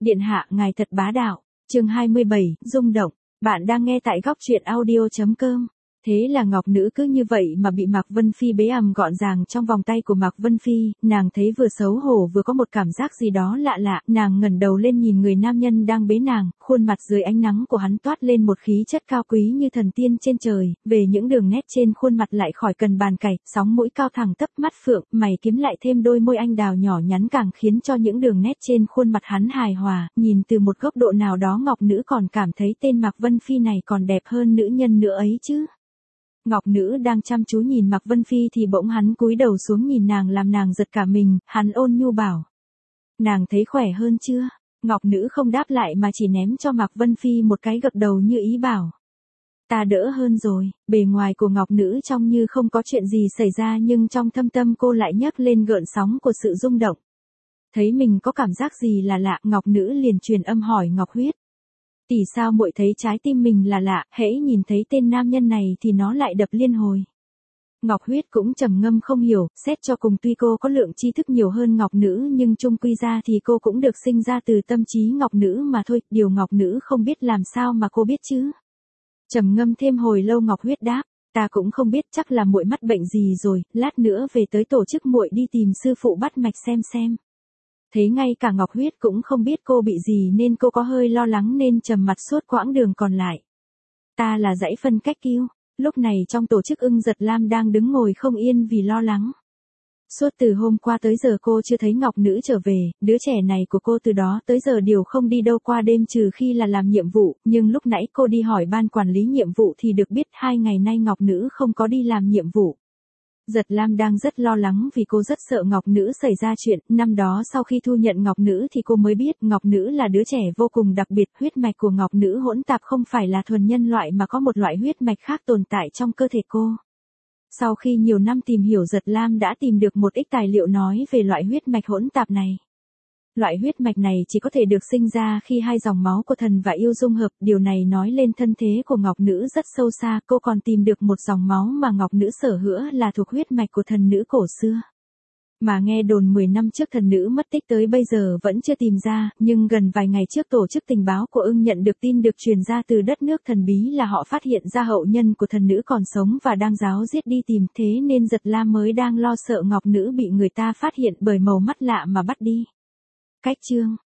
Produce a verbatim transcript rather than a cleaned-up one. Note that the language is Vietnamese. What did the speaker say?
Điện hạ, ngài thật bá đạo. Chương hai mươi bảy, rung động. Bạn đang nghe tại góc truyện audio chấm com. Thế là Ngọc Nữ cứ như vậy mà bị Mạc Vân Phi bế ẵm gọn gàng trong vòng tay của Mạc Vân Phi, nàng thấy vừa xấu hổ vừa có một cảm giác gì đó lạ lạ, nàng ngẩng đầu lên nhìn người nam nhân đang bế nàng, khuôn mặt dưới ánh nắng của hắn toát lên một khí chất cao quý như thần tiên trên trời, về những đường nét trên khuôn mặt lại khỏi cần bàn cày, sóng mũi cao thẳng tắp, mắt phượng, mày kiếm lại thêm đôi môi anh đào nhỏ nhắn càng khiến cho những đường nét trên khuôn mặt hắn hài hòa, nhìn từ một góc độ nào đó Ngọc Nữ còn cảm thấy tên Mạc Vân Phi này còn đẹp hơn nữ nhân nữa ấy chứ. Ngọc Nữ đang chăm chú nhìn Mạc Vân Phi thì bỗng hắn cúi đầu xuống nhìn nàng làm nàng giật cả mình, hắn ôn nhu bảo. Nàng thấy khỏe hơn chưa? Ngọc Nữ không đáp lại mà chỉ ném cho Mạc Vân Phi một cái gật đầu như ý bảo. Ta đỡ hơn rồi, bề ngoài của Ngọc Nữ trông như không có chuyện gì xảy ra nhưng trong thâm tâm cô lại nhấc lên gợn sóng của sự rung động. Thấy mình có cảm giác gì là lạ, Ngọc Nữ liền truyền âm hỏi Ngọc Huyết. Tỷ sao muội thấy trái tim mình là lạ, hễ nhìn thấy tên nam nhân này thì nó lại đập liên hồi. Ngọc Huyết cũng trầm ngâm không hiểu, xét cho cùng tuy cô có lượng tri thức nhiều hơn Ngọc Nữ nhưng chung quy ra thì cô cũng được sinh ra từ tâm trí Ngọc Nữ mà thôi, điều Ngọc Nữ không biết làm sao mà cô biết chứ. Trầm ngâm thêm hồi lâu Ngọc Huyết đáp, ta cũng không biết, chắc là muội mắc bệnh gì rồi, lát nữa về tới tổ chức muội đi tìm sư phụ bắt mạch xem xem. Thế ngay cả Ngọc Huyết cũng không biết cô bị gì nên cô có hơi lo lắng nên trầm mặt suốt quãng đường còn lại. Ta là dãy phân cách kiêu. Lúc này trong tổ chức Ưng Giật Lam đang đứng ngồi không yên vì lo lắng. Suốt từ hôm qua tới giờ cô chưa thấy Ngọc Nữ trở về, đứa trẻ này của cô từ đó tới giờ đều không đi đâu qua đêm trừ khi là làm nhiệm vụ, nhưng lúc nãy cô đi hỏi ban quản lý nhiệm vụ thì được biết hai ngày nay Ngọc Nữ không có đi làm nhiệm vụ. Giật Lam đang rất lo lắng vì cô rất sợ Ngọc Nữ xảy ra chuyện, năm đó sau khi thu nhận Ngọc Nữ thì cô mới biết Ngọc Nữ là đứa trẻ vô cùng đặc biệt, huyết mạch của Ngọc Nữ hỗn tạp không phải là thuần nhân loại mà có một loại huyết mạch khác tồn tại trong cơ thể cô. Sau khi nhiều năm tìm hiểu Giật Lam đã tìm được một ít tài liệu nói về loại huyết mạch hỗn tạp này. Loại huyết mạch này chỉ có thể được sinh ra khi hai dòng máu của thần và yêu dung hợp, điều này nói lên thân thế của Ngọc Nữ rất sâu xa, cô còn tìm được một dòng máu mà Ngọc Nữ sở hữu là thuộc huyết mạch của thần nữ cổ xưa. Mà nghe đồn mười năm trước thần nữ mất tích tới bây giờ vẫn chưa tìm ra, nhưng gần vài ngày trước tổ chức tình báo của Ưng nhận được tin được truyền ra từ đất nước thần bí là họ phát hiện ra hậu nhân của thần nữ còn sống và đang ráo riết đi tìm, thế nên Giật Lam mới đang lo sợ Ngọc Nữ bị người ta phát hiện bởi màu mắt lạ mà bắt đi. Cách chương